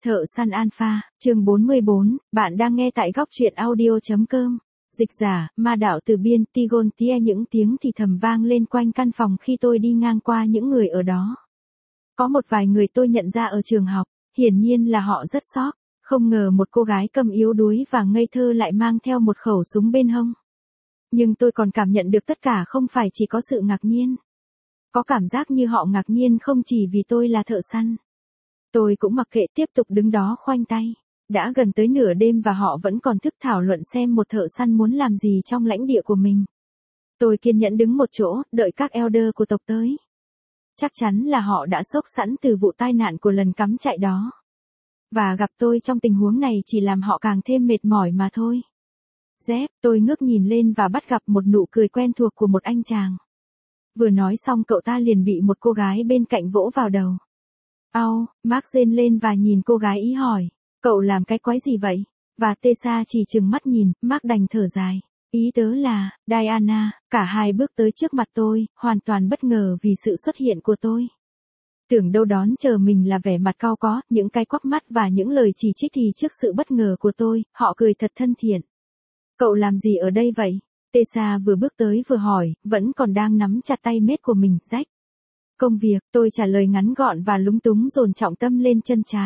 Thợ săn alpha, chương 44, bạn đang nghe tại góc truyện audio.com. Dịch giả, ma đạo từ biên, Tigon Tia những tiếng thì thầm vang lên quanh căn phòng khi tôi đi ngang qua những người ở đó. Có một vài người tôi nhận ra ở trường học, hiển nhiên là họ rất sốc, không ngờ một cô gái cầm yếu đuối và ngây thơ lại mang theo một khẩu súng bên hông. Nhưng tôi còn cảm nhận được tất cả không phải chỉ có sự ngạc nhiên. Có cảm giác như họ ngạc nhiên không chỉ vì tôi là thợ săn. Tôi cũng mặc kệ tiếp tục đứng đó khoanh tay. Đã gần tới nửa đêm và họ vẫn còn thức thảo luận xem một thợ săn muốn làm gì trong lãnh địa của mình. Tôi kiên nhẫn đứng một chỗ, đợi các elder của tộc tới. Chắc chắn là họ đã sốc sẵn từ vụ tai nạn của lần cắm trại đó. Và gặp tôi trong tình huống này chỉ làm họ càng thêm mệt mỏi mà thôi. Dép, tôi ngước nhìn lên và bắt gặp một nụ cười quen thuộc của một anh chàng. Vừa nói xong cậu ta liền bị một cô gái bên cạnh vỗ vào đầu. Au, Mark rên lên và nhìn cô gái ý hỏi, cậu làm cái quái gì vậy? Và Tessa chỉ trừng mắt nhìn, Mark đành thở dài. Ý tớ là, Diana, cả hai bước tới trước mặt tôi, hoàn toàn bất ngờ vì sự xuất hiện của tôi. Tưởng đâu đón chờ mình là vẻ mặt cau có, những cái quắc mắt và những lời chỉ trích thì trước sự bất ngờ của tôi, họ cười thật thân thiện. Cậu làm gì ở đây vậy? Tessa vừa bước tới vừa hỏi, vẫn còn đang nắm chặt tay mết của mình, Jack. Công việc, tôi trả lời ngắn gọn và lúng túng dồn trọng tâm lên chân trái.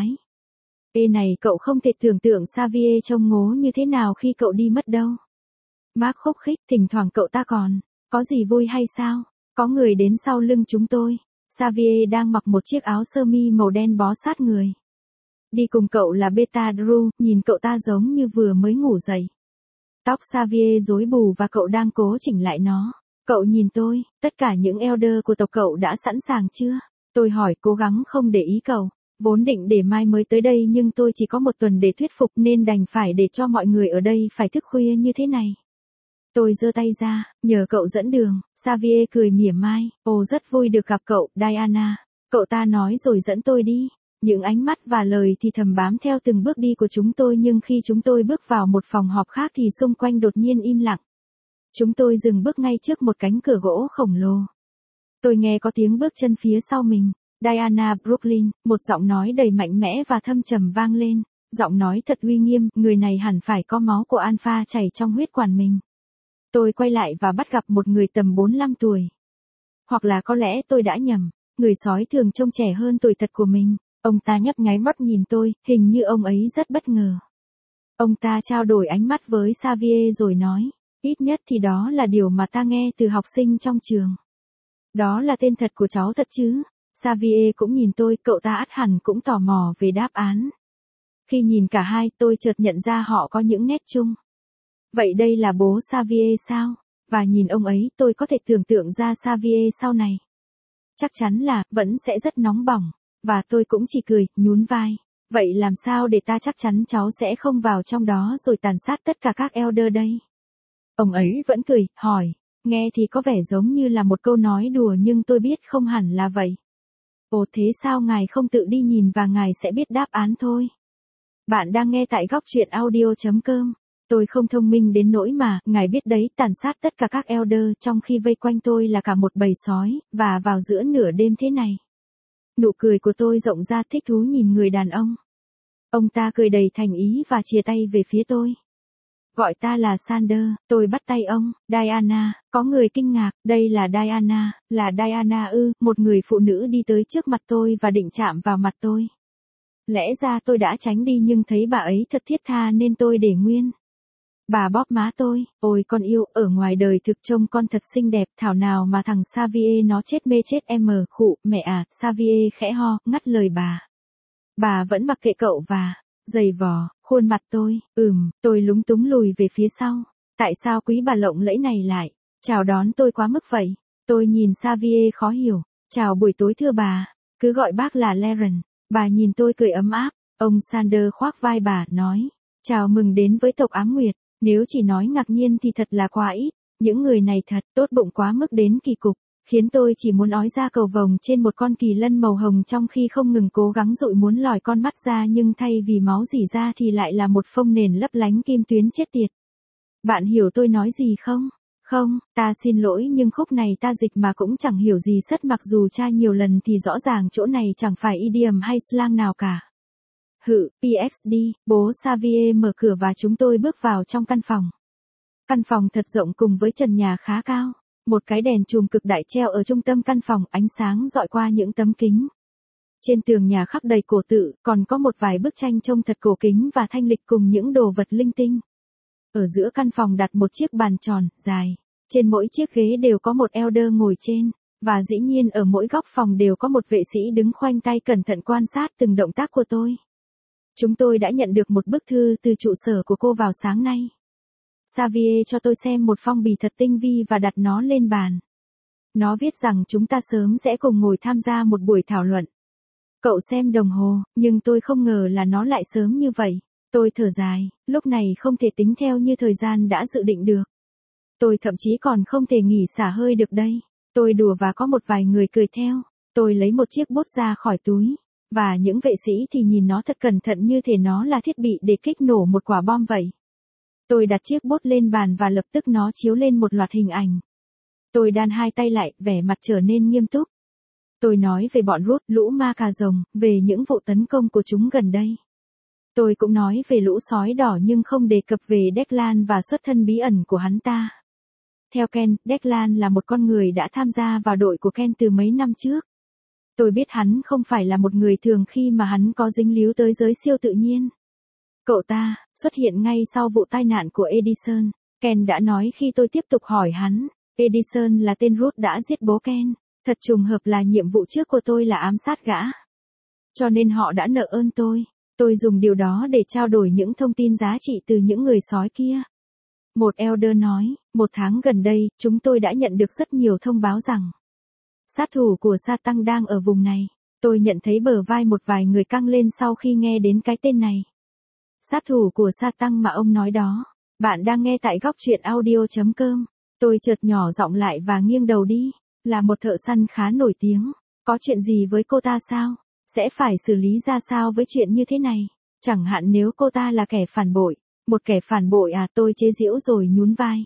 Ê này, cậu không thể tưởng tượng Xavier trông ngố như thế nào khi cậu đi mất đâu. Mark khúc khích, thỉnh thoảng cậu ta còn, có gì vui hay sao? Có người đến sau lưng chúng tôi. Xavier đang mặc một chiếc áo sơ mi màu đen bó sát người. Đi cùng cậu là Beta Drew, nhìn cậu ta giống như vừa mới ngủ dậy. Tóc Xavier rối bù và cậu đang cố chỉnh lại nó. Cậu nhìn tôi, tất cả những elder của tộc cậu đã sẵn sàng chưa? Tôi hỏi cố gắng không để ý cậu. Vốn định để mai mới tới đây nhưng tôi chỉ có một tuần để thuyết phục nên đành phải để cho mọi người ở đây phải thức khuya như thế này. Tôi giơ tay ra, nhờ cậu dẫn đường. Xavier cười mỉa mai. Ồ, rất vui được gặp cậu, Diana. Cậu ta nói rồi dẫn tôi đi. Những ánh mắt và lời thì thầm bám theo từng bước đi của chúng tôi nhưng khi chúng tôi bước vào một phòng họp khác thì xung quanh đột nhiên im lặng. Chúng tôi dừng bước ngay trước một cánh cửa gỗ khổng lồ. Tôi nghe có tiếng bước chân phía sau mình. Diana Brooklyn, một giọng nói đầy mạnh mẽ và thâm trầm vang lên. Giọng nói thật uy nghiêm, người này hẳn phải có máu của alpha chảy trong huyết quản mình. Tôi quay lại và bắt gặp một người tầm 45 tuổi. Hoặc là có lẽ tôi đã nhầm. Người sói thường trông trẻ hơn tuổi thật của mình. Ông ta nhấp nháy mắt nhìn tôi, hình như ông ấy rất bất ngờ. Ông ta trao đổi ánh mắt với Xavier rồi nói. Ít nhất thì đó là điều mà ta nghe từ học sinh trong trường. Đó là tên thật của cháu thật chứ? Xavier cũng nhìn tôi, cậu ta ắt hẳn cũng tò mò về đáp án. Khi nhìn cả hai, tôi chợt nhận ra họ có những nét chung. Vậy đây là bố Xavier sao? Và nhìn ông ấy, tôi có thể tưởng tượng ra Xavier sau này. Chắc chắn là, vẫn sẽ rất nóng bỏng. Và tôi cũng chỉ cười, nhún vai. Vậy làm sao để ta chắc chắn cháu sẽ không vào trong đó rồi tàn sát tất cả các elder đây? Ông ấy vẫn cười, hỏi. Nghe thì có vẻ giống như là một câu nói đùa nhưng tôi biết không hẳn là vậy. Ồ, thế sao ngài không tự đi nhìn và ngài sẽ biết đáp án thôi. Bạn đang nghe tại góc truyện audio.com. Tôi không thông minh đến nỗi mà, ngài biết đấy, tàn sát tất cả các elder trong khi vây quanh tôi là cả một bầy sói, và vào giữa nửa đêm thế này. Nụ cười của tôi rộng ra thích thú nhìn người đàn ông. Ông ta cười đầy thành ý và chìa tay về phía tôi. Gọi ta là Sander, tôi bắt tay ông. Diana, có người kinh ngạc, đây là Diana ư, một người phụ nữ đi tới trước mặt tôi và định chạm vào mặt tôi. Lẽ ra tôi đã tránh đi nhưng thấy bà ấy thật thiết tha nên tôi để nguyên. Bà bóp má tôi, ôi con yêu, ở ngoài đời thực trông con thật xinh đẹp, thảo nào mà thằng Xavier nó chết mê chết em khụ, mẹ à, Xavier khẽ ho, ngắt lời bà. Bà vẫn mặc kệ cậu và, giày vò, khuôn mặt tôi, tôi lúng túng lùi về phía sau. Tại sao quý bà lộng lẫy này lại, chào đón tôi quá mức vậy? Tôi nhìn Xavier khó hiểu, chào buổi tối thưa bà, cứ gọi bác là Laren. Bà nhìn tôi cười ấm áp, ông Sander khoác vai bà, nói, chào mừng đến với tộc Ám Nguyệt. Nếu chỉ nói ngạc nhiên thì thật là quá ít, những người này thật tốt bụng quá mức đến kỳ cục, khiến tôi chỉ muốn ói ra cầu vồng trên một con kỳ lân màu hồng trong khi không ngừng cố gắng dụi muốn lòi con mắt ra nhưng thay vì máu rỉ ra thì lại là một phông nền lấp lánh kim tuyến chết tiệt. Bạn hiểu tôi nói gì không? Không, ta xin lỗi nhưng khúc này ta dịch mà cũng chẳng hiểu gì sất mặc dù tra nhiều lần thì rõ ràng chỗ này chẳng phải idiom hay slang nào cả. Hự, PSD, bố Xavier mở cửa và chúng tôi bước vào trong căn phòng. Căn phòng thật rộng cùng với trần nhà khá cao. Một cái đèn chùm cực đại treo ở trung tâm căn phòng, ánh sáng dọi qua những tấm kính. Trên tường nhà khắc đầy cổ tự, còn có một vài bức tranh trông thật cổ kính và thanh lịch cùng những đồ vật linh tinh. Ở giữa căn phòng đặt một chiếc bàn tròn, dài. Trên mỗi chiếc ghế đều có một elder ngồi trên. Và dĩ nhiên ở mỗi góc phòng đều có một vệ sĩ đứng khoanh tay cẩn thận quan sát từng động tác của tôi. Chúng tôi đã nhận được một bức thư từ trụ sở của cô vào sáng nay. Xavier cho tôi xem một phong bì thật tinh vi và đặt nó lên bàn. Nó viết rằng chúng ta sớm sẽ cùng ngồi tham gia một buổi thảo luận. Cậu xem đồng hồ, nhưng tôi không ngờ là nó lại sớm như vậy. Tôi thở dài, lúc này không thể tính theo như thời gian đã dự định được. Tôi thậm chí còn không thể nghỉ xả hơi được đây. Tôi đùa và có một vài người cười theo. Tôi lấy một chiếc bút ra khỏi túi. Và những vệ sĩ thì nhìn nó thật cẩn thận như thể nó là thiết bị để kích nổ một quả bom vậy. Tôi đặt chiếc bút lên bàn và lập tức nó chiếu lên một loạt hình ảnh. Tôi đan hai tay lại, vẻ mặt trở nên nghiêm túc. Tôi nói về bọn Rút, lũ ma cà rồng, về những vụ tấn công của chúng gần đây. Tôi cũng nói về lũ sói đỏ nhưng không đề cập về Declan và xuất thân bí ẩn của hắn ta. Theo Ken, Declan là một con người đã tham gia vào đội của Ken từ mấy năm trước. Tôi biết hắn không phải là một người thường khi mà hắn có dính líu tới giới siêu tự nhiên. Cậu ta xuất hiện ngay sau vụ tai nạn của Edison. Ken đã nói khi tôi tiếp tục hỏi hắn, Edison là tên Rút đã giết bố Ken. Thật trùng hợp là nhiệm vụ trước của tôi là ám sát gã. Cho nên họ đã nợ ơn tôi. Tôi dùng điều đó để trao đổi những thông tin giá trị từ những người sói kia. Một elder nói, một tháng gần đây, chúng tôi đã nhận được rất nhiều thông báo rằng sát thủ của Satan đang ở vùng này. Tôi nhận thấy bờ vai một vài người căng lên sau khi nghe đến cái tên này. Sát thủ của Satan mà ông nói đó. Bạn đang nghe tại góc truyện audio.com. Tôi chợt nhỏ giọng lại và nghiêng đầu đi. Là một thợ săn khá nổi tiếng. Có chuyện gì với cô ta sao? Sẽ phải xử lý ra sao với chuyện như thế này? Chẳng hạn nếu cô ta là kẻ phản bội. Một kẻ phản bội à, tôi chế giễu rồi nhún vai.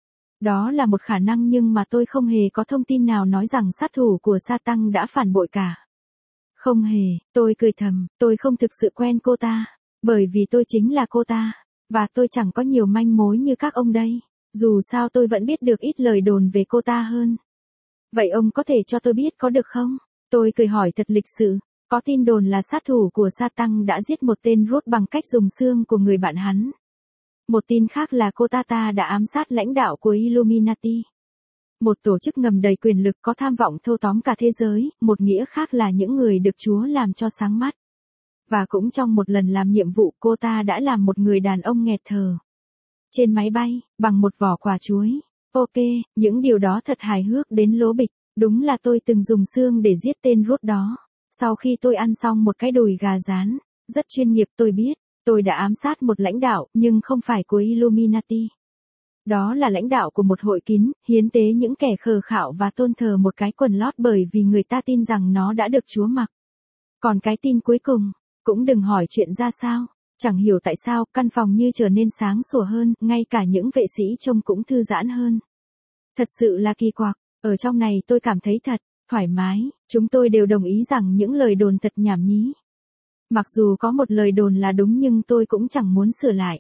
Đó là một khả năng nhưng mà tôi không hề có thông tin nào nói rằng sát thủ của Satan đã phản bội cả. Không hề, tôi cười thầm, tôi không thực sự quen cô ta. Bởi vì tôi chính là cô ta. Và tôi chẳng có nhiều manh mối như các ông đây. Dù sao tôi vẫn biết được ít lời đồn về cô ta hơn. Vậy ông có thể cho tôi biết có được không? Tôi cười hỏi thật lịch sự. Có tin đồn là sát thủ của Satan đã giết một tên Rút bằng cách dùng xương của người bạn hắn. Một tin khác là cô ta đã ám sát lãnh đạo của Illuminati. Một tổ chức ngầm đầy quyền lực có tham vọng thâu tóm cả thế giới, một nghĩa khác là những người được Chúa làm cho sáng mắt. Và cũng trong một lần làm nhiệm vụ cô ta đã làm một người đàn ông nghẹt thở. Trên máy bay, bằng một vỏ quả chuối. Ok, những điều đó thật hài hước đến lố bịch. Đúng là tôi từng dùng xương để giết tên Rút đó. Sau khi tôi ăn xong một cái đùi gà rán. Rất chuyên nghiệp tôi biết. Tôi đã ám sát một lãnh đạo, nhưng không phải của Illuminati. Đó là lãnh đạo của một hội kín, hiến tế những kẻ khờ khạo và tôn thờ một cái quần lót bởi vì người ta tin rằng nó đã được Chúa mặc. Còn cái tin cuối cùng, cũng đừng hỏi chuyện ra sao. Chẳng hiểu tại sao, căn phòng như trở nên sáng sủa hơn, ngay cả những vệ sĩ trông cũng thư giãn hơn. Thật sự là kỳ quặc, ở trong này tôi cảm thấy thật thoải mái, chúng tôi đều đồng ý rằng những lời đồn thật nhảm nhí. Mặc dù có một lời đồn là đúng nhưng tôi cũng chẳng muốn sửa lại.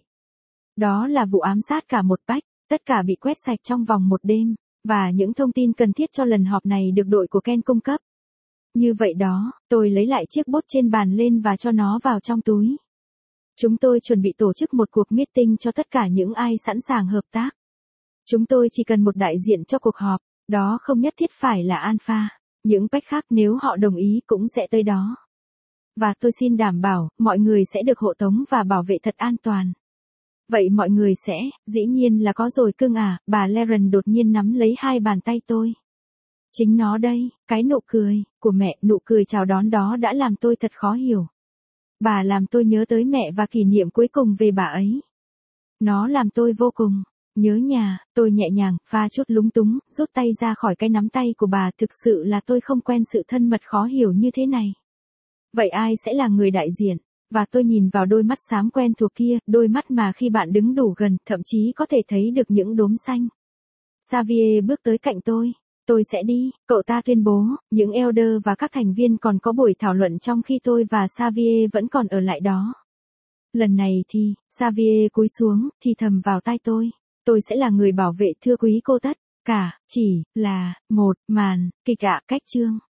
Đó là vụ ám sát cả một bách, tất cả bị quét sạch trong vòng một đêm, và những thông tin cần thiết cho lần họp này được đội của Ken cung cấp. Như vậy đó, tôi lấy lại chiếc bút trên bàn lên và cho nó vào trong túi. Chúng tôi chuẩn bị tổ chức một cuộc meeting cho tất cả những ai sẵn sàng hợp tác. Chúng tôi chỉ cần một đại diện cho cuộc họp, đó không nhất thiết phải là Alpha, những bách khác nếu họ đồng ý cũng sẽ tới đó. Và tôi xin đảm bảo, mọi người sẽ được hộ tống và bảo vệ thật an toàn. Vậy mọi người sẽ, dĩ nhiên là có rồi cưng à, bà Laren đột nhiên nắm lấy hai bàn tay tôi. Chính nó đây, cái nụ cười, của mẹ, nụ cười chào đón đó đã làm tôi thật khó hiểu. Bà làm tôi nhớ tới mẹ và kỷ niệm cuối cùng về bà ấy. Nó làm tôi vô cùng nhớ nhà, tôi nhẹ nhàng, pha chút lúng túng, rút tay ra khỏi cái nắm tay của bà, thực sự là tôi không quen sự thân mật khó hiểu như thế này. Vậy ai sẽ là người đại diện? Và tôi nhìn vào đôi mắt xám quen thuộc kia, đôi mắt mà khi bạn đứng đủ gần, thậm chí có thể thấy được những đốm xanh. Xavier bước tới cạnh tôi. Tôi sẽ đi, cậu ta tuyên bố, những elder và các thành viên còn có buổi thảo luận trong khi tôi và Xavier vẫn còn ở lại đó. Lần này thì, Xavier cúi xuống, thì thầm vào tai tôi sẽ là người bảo vệ thưa quý cô tất cả, chỉ là một màn kịch ạ. Cách chương